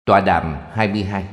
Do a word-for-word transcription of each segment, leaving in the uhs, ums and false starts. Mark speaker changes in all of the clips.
Speaker 1: Tọa đàm hai mươi hai.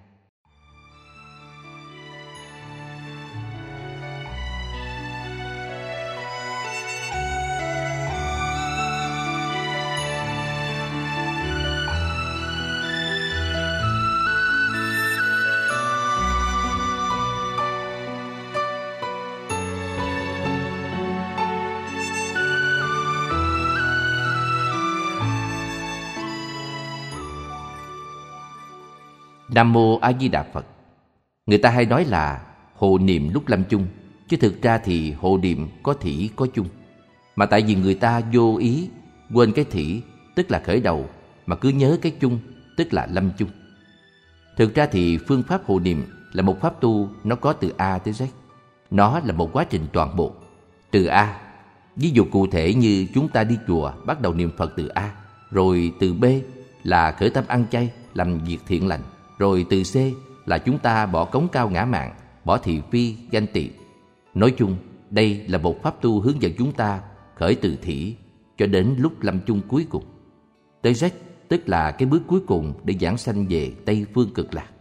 Speaker 1: Nam Mô A Di Đà Phật. Người ta hay nói là hộ niệm lúc lâm chung, chứ thực ra thì hộ niệm có thỉ có chung. Mà tại vì người ta vô ý quên cái thỉ, tức là khởi đầu, mà cứ nhớ cái chung, tức là lâm chung. Thực ra thì phương pháp hộ niệm là một pháp tu, nó có từ A tới Z. Nó là một quá trình toàn bộ. Từ A, ví dụ cụ thể như chúng ta đi chùa bắt đầu niệm Phật từ A. Rồi từ B là khởi tâm ăn chay, làm việc thiện lành. Rồi từ C là chúng ta bỏ cống cao ngã mạn, bỏ thị phi, ganh tị. Nói chung, đây là một pháp tu hướng dẫn chúng ta khởi từ thỉ cho đến lúc lâm chung cuối cùng. Tới Z tức là cái bước cuối cùng để giảng sanh về Tây Phương Cực Lạc.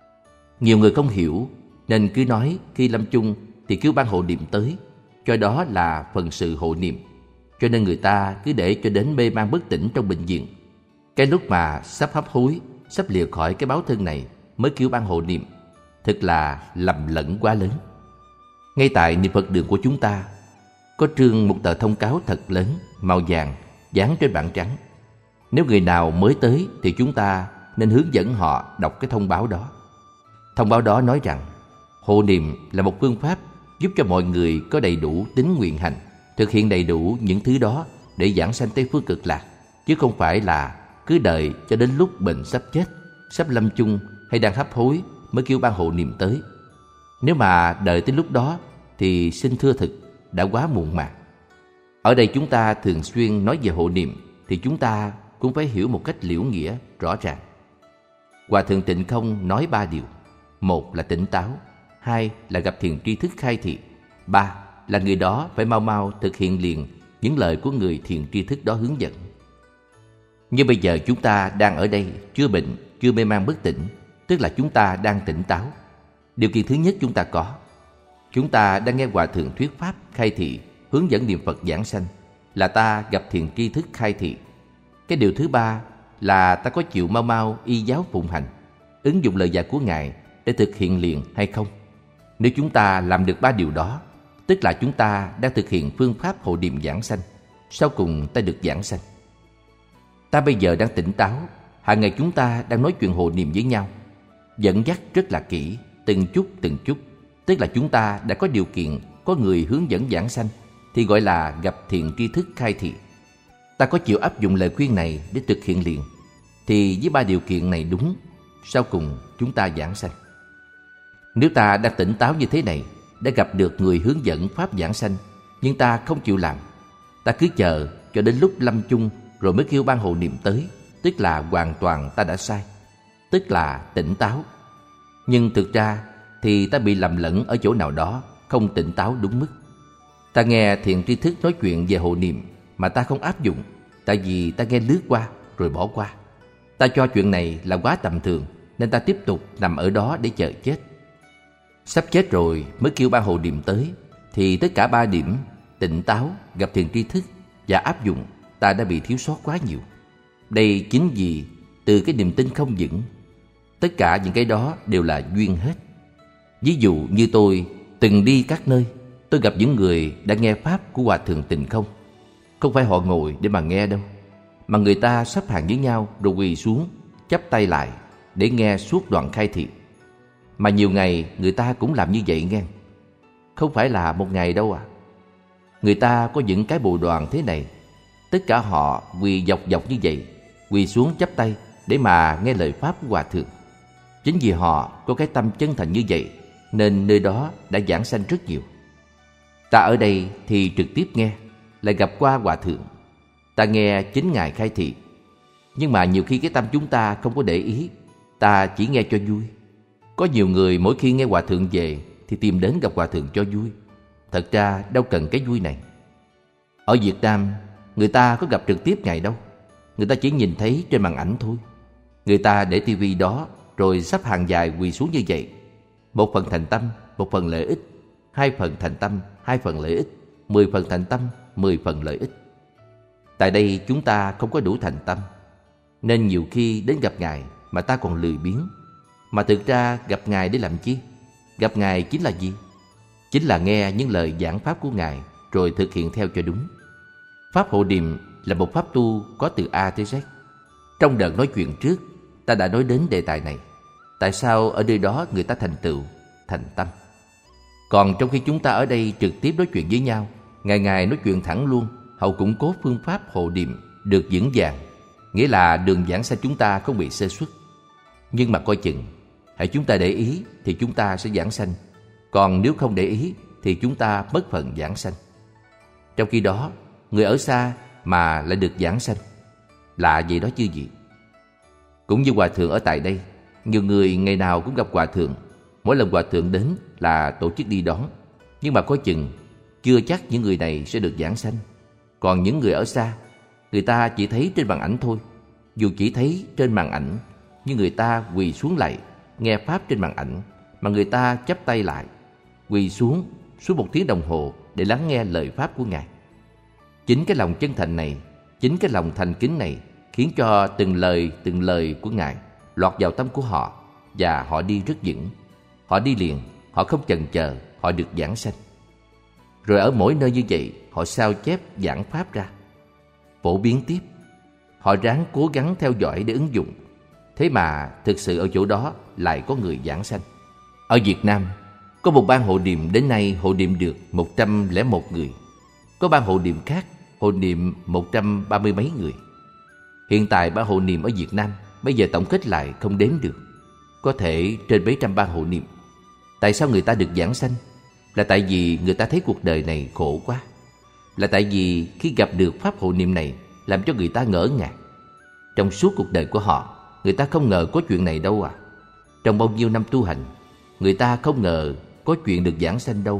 Speaker 1: Nhiều người không hiểu nên cứ nói khi lâm chung thì cứ ban hộ niệm tới, cho đó là phần sự hộ niệm. Cho nên người ta cứ để cho đến mê man bất tỉnh trong bệnh viện. Cái lúc mà sắp hấp hối, sắp lìa khỏi cái báo thân này mới kêu ban hộ niệm, thực là lầm lẫn quá lớn. Ngay tại niệm Phật đường của chúng ta có trương một tờ thông cáo thật lớn, màu vàng, dán trên bảng trắng. Nếu người nào mới tới thì chúng ta nên hướng dẫn họ đọc cái thông báo đó. Thông báo đó nói rằng hộ niệm là một phương pháp giúp cho mọi người có đầy đủ tín nguyện hành, thực hiện đầy đủ những thứ đó để giảng sanh Tây Phương Cực Lạc, chứ không phải là cứ đợi cho đến lúc bệnh sắp chết, sắp lâm chung hay đang hấp hối mới kêu ban hộ niệm tới. Nếu mà đợi tới lúc đó thì xin thưa thực đã quá muộn màng. Ở đây chúng ta thường xuyên nói về hộ niệm thì chúng ta cũng phải hiểu một cách liễu nghĩa, rõ ràng. Hòa Thượng Tịnh Không nói ba điều. Một là tỉnh táo, hai là gặp thiền tri thức khai thị, ba là người đó phải mau mau thực hiện liền những lời của người thiền tri thức đó hướng dẫn. Như bây giờ chúng ta đang ở đây, chưa bệnh, chưa mê man bất tỉnh, tức là chúng ta đang tỉnh táo. Điều kiện thứ nhất chúng ta có. Chúng ta đang nghe Hòa Thượng thuyết pháp khai thị, hướng dẫn niệm Phật giảng sanh, là ta gặp thiền tri thức khai thị. Cái điều thứ ba là ta có chịu mau mau y giáo phụng hành, ứng dụng lời dạy của Ngài để thực hiện liền hay không. Nếu chúng ta làm được ba điều đó, tức là chúng ta đang thực hiện phương pháp hộ niệm giảng sanh, sau cùng ta được giảng sanh. Ta bây giờ đang tỉnh táo, hàng ngày chúng ta đang nói chuyện hộ niệm với nhau, dẫn dắt rất là kỹ, từng chút từng chút, tức là chúng ta đã có điều kiện, có người hướng dẫn giảng sanh, thì gọi là gặp thiền tri thức khai thị. Ta có chịu áp dụng lời khuyên này để thực hiện liền, thì với ba điều kiện này đúng, sau cùng chúng ta giảng sanh. Nếu ta đang tỉnh táo như thế này, đã gặp được người hướng dẫn pháp giảng sanh, nhưng ta không chịu làm, ta cứ chờ cho đến lúc lâm chung rồi mới kêu ban hộ niệm tới, tức là hoàn toàn ta đã sai, tức là tỉnh táo. Nhưng thực ra thì ta bị lầm lẫn ở chỗ nào đó, không tỉnh táo đúng mức. Ta nghe thiền tri thức nói chuyện về hộ niệm mà ta không áp dụng, tại vì ta nghe lướt qua rồi bỏ qua. Ta cho chuyện này là quá tầm thường, nên ta tiếp tục nằm ở đó để chờ chết. Sắp chết rồi mới kêu ban hộ niệm tới, thì tất cả ba điểm tỉnh táo, gặp thiền tri thức và áp dụng ta đã bị thiếu sót quá nhiều. Đây chính vì từ cái niềm tin không vững. Tất cả những cái đó đều là duyên hết. Ví dụ như tôi từng đi các nơi, tôi gặp những người đã nghe pháp của Hòa Thượng Tịnh Không. Không phải họ ngồi để mà nghe đâu, mà người ta sắp hàng với nhau rồi quỳ xuống, chắp tay lại để nghe suốt đoạn khai thị. Mà nhiều ngày người ta cũng làm như vậy nghe. Không phải là một ngày đâu à. Người ta có những cái bộ đoàn thế này, tất cả họ quỳ dọc dọc như vậy, quỳ xuống chắp tay để mà nghe lời pháp của Hòa Thượng. Chính vì họ có cái tâm chân thành như vậy nên nơi đó đã giảng sanh rất nhiều. Ta ở đây thì trực tiếp nghe, lại gặp qua Hòa Thượng. Ta nghe chính Ngài khai thị. Nhưng mà nhiều khi cái tâm chúng ta không có để ý, ta chỉ nghe cho vui. Có nhiều người mỗi khi nghe Hòa Thượng về thì tìm đến gặp Hòa Thượng cho vui. Thật ra đâu cần cái vui này. Ở Việt Nam, người ta có gặp trực tiếp Ngài đâu, người ta chỉ nhìn thấy trên màn ảnh thôi. Người ta để tivi đó rồi sắp hàng dài quỳ xuống như vậy. Một phần thành tâm, một phần lợi ích. Hai phần thành tâm, hai phần lợi ích. Mười phần thành tâm, mười phần lợi ích. Tại đây chúng ta không có đủ thành tâm, nên nhiều khi đến gặp Ngài mà ta còn lười biếng. Mà thực ra gặp Ngài để làm chi? Gặp Ngài chính là gì? Chính là nghe những lời giảng pháp của Ngài rồi thực hiện theo cho đúng. Pháp hộ niệm là một pháp tu có từ A tới Z. Trong đợt nói chuyện trước, ta đã nói đến đề tài này. Tại sao ở nơi đó người ta thành tựu, thành tâm? Còn trong khi chúng ta ở đây trực tiếp nói chuyện với nhau, ngày ngày nói chuyện thẳng luôn, hậu củng cố phương pháp hộ niệm được vững vàng, nghĩa là đường giảng sanh chúng ta không bị sơ suất. Nhưng mà coi chừng, hãy chúng ta để ý thì chúng ta sẽ giảng sanh, còn nếu không để ý thì chúng ta mất phần giảng sanh. Trong khi đó, người ở xa mà lại được giảng sanh, lạ vậy đó chứ gì. Cũng như Hòa Thượng ở tại đây, nhiều người ngày nào cũng gặp Hòa Thượng, mỗi lần Hòa Thượng đến là tổ chức đi đón. Nhưng mà coi chừng, chưa chắc những người này sẽ được giảng sanh. Còn những người ở xa, người ta chỉ thấy trên màn ảnh thôi. Dù chỉ thấy trên màn ảnh, nhưng người ta quỳ xuống lại nghe pháp trên màn ảnh, mà người ta chắp tay lại quỳ xuống suốt một tiếng đồng hồ để lắng nghe lời pháp của Ngài. Chính cái lòng chân thành này, chính cái lòng thành kính này khiến cho từng lời từng lời của Ngài lọt vào tâm của họ, và họ đi rất vững. Họ đi liền, họ không chần chờ, họ được giảng sanh. Rồi ở mỗi nơi như vậy, họ sao chép giảng pháp ra, phổ biến tiếp. Họ ráng cố gắng theo dõi để ứng dụng. Thế mà thực sự ở chỗ đó lại có người giảng sanh. Ở Việt Nam, có một ban hộ niệm đến nay hộ niệm được một trăm lẻ một người. Có ban hộ niệm khác hộ niệm một trăm ba mươi mấy người. Hiện tại ban hộ niệm ở Việt Nam bây giờ tổng kết lại không đếm được, có thể trên mấy trăm ban hộ niệm. Tại sao người ta được giảng sanh? Là tại vì người ta thấy cuộc đời này khổ quá. Là tại vì khi gặp được pháp hộ niệm này làm cho người ta ngỡ ngàng. Trong suốt cuộc đời của họ, người ta không ngờ có chuyện này đâu à. Trong bao nhiêu năm tu hành, người ta không ngờ có chuyện được giảng sanh đâu.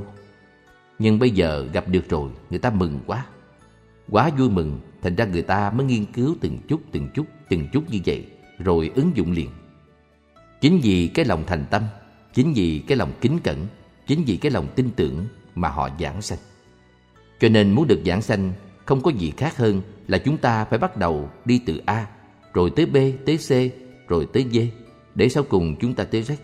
Speaker 1: Nhưng bây giờ gặp được rồi, người ta mừng quá. Quá vui mừng, thành ra người ta mới nghiên cứu từng chút, từng chút, từng chút như vậy, rồi ứng dụng liền. Chính vì cái lòng thành tâm, chính vì cái lòng kính cẩn, chính vì cái lòng tin tưởng mà họ giảng sanh. Cho nên muốn được giảng sanh không có gì khác hơn là chúng ta phải bắt đầu đi từ A, rồi tới B, tới C, rồi tới D, để sau cùng chúng ta tới Z.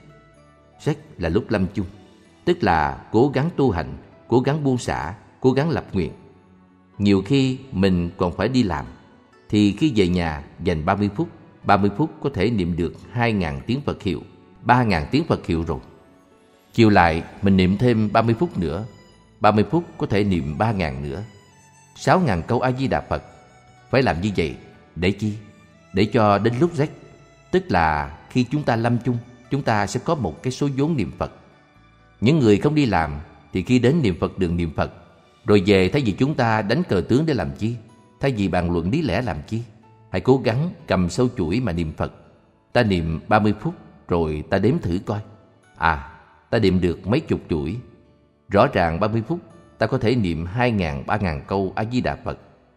Speaker 1: Z là lúc lâm chung, tức là cố gắng tu hành, cố gắng buông xả, cố gắng lập nguyện. Nhiều khi mình còn phải đi làm, thì khi về nhà dành ba mươi phút, ba mươi phút có thể niệm được hai nghìn tiếng Phật hiệu, ba nghìn tiếng Phật hiệu rồi. Chiều lại mình niệm thêm ba mươi phút nữa, ba mươi phút có thể niệm ba nghìn nữa, sáu nghìn câu A-di-đà Phật. Phải làm như vậy để chi? Để cho đến lúc Z, tức là khi chúng ta lâm chung, chúng ta sẽ có một cái số vốn niệm Phật. Những người không đi làm thì khi đến niệm Phật đường niệm Phật, rồi về thay vì chúng ta đánh cờ tướng để làm chi, thay vì bàn luận lý lẽ làm chi, hãy cố gắng cầm sâu chuỗi mà niệm Phật. Ta niệm ba mươi phút rồi ta đếm thử coi. À, ta niệm được mấy chục chuỗi. Rõ ràng ba mươi phút ta có thể niệm hai nghìn, ba nghìn câu A-di-đà Phật.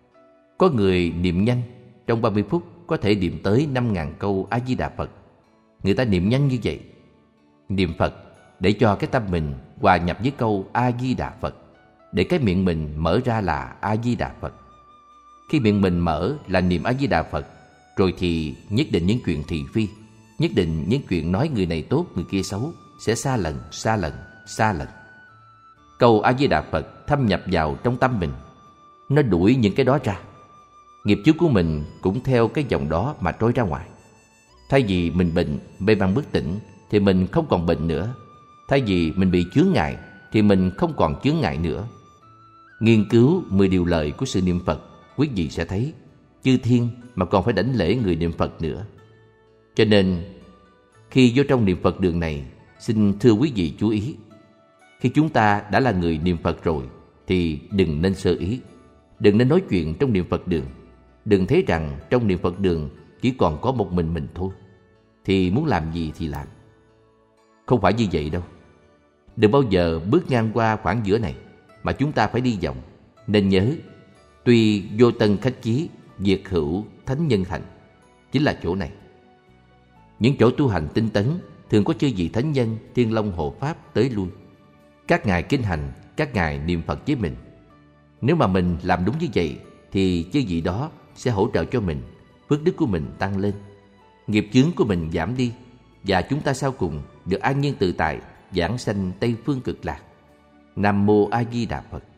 Speaker 1: Có người niệm nhanh, trong ba mươi phút có thể niệm tới năm nghìn câu A-di-đà Phật. Người ta niệm nhanh như vậy. Niệm Phật để cho cái tâm mình hòa nhập với câu A-di-đà Phật, để cái miệng mình mở ra là A-di-đà Phật. Khi miệng mình mở là niệm A-di-đà Phật, rồi thì nhất định những chuyện thị phi, nhất định những chuyện nói người này tốt, người kia xấu sẽ xa lần, xa lần, xa lần. Câu A-di-đà Phật thâm nhập vào trong tâm mình, nó đuổi những cái đó ra. Nghiệp chướng của mình cũng theo cái dòng đó mà trôi ra ngoài. Thay vì mình bệnh, mê man bất tỉnh, thì mình không còn bệnh nữa. Thay vì mình bị chướng ngại, thì mình không còn chướng ngại nữa. Nghiên cứu mười điều lời của sự niệm Phật, quý vị sẽ thấy chư thiên mà còn phải đảnh lễ người niệm Phật nữa. Cho nên khi vô trong niệm Phật đường này, xin thưa quý vị chú ý, khi chúng ta đã là người niệm Phật rồi thì đừng nên sơ ý, đừng nên nói chuyện trong niệm Phật đường. Đừng thấy rằng trong niệm Phật đường chỉ còn có một mình mình thôi, thì muốn làm gì thì làm. Không phải như vậy đâu. Đừng bao giờ bước ngang qua khoảng giữa này, mà chúng ta phải đi vòng. Nên nhớ, tuy vô tân khách chí, diệt hữu thánh nhân thành, chính là chỗ này. Những chỗ tu hành tinh tấn thường có chư vị thánh nhân, thiên long hộ pháp tới lui. Các ngài kinh hành, các ngài niệm Phật với mình. Nếu mà mình làm đúng như vậy thì chư vị đó sẽ hỗ trợ cho mình, phước đức của mình tăng lên, nghiệp chướng của mình giảm đi, và chúng ta sau cùng được an nhiên tự tại, vãng sanh Tây phương cực lạc. Nam mô A Di Đà Phật.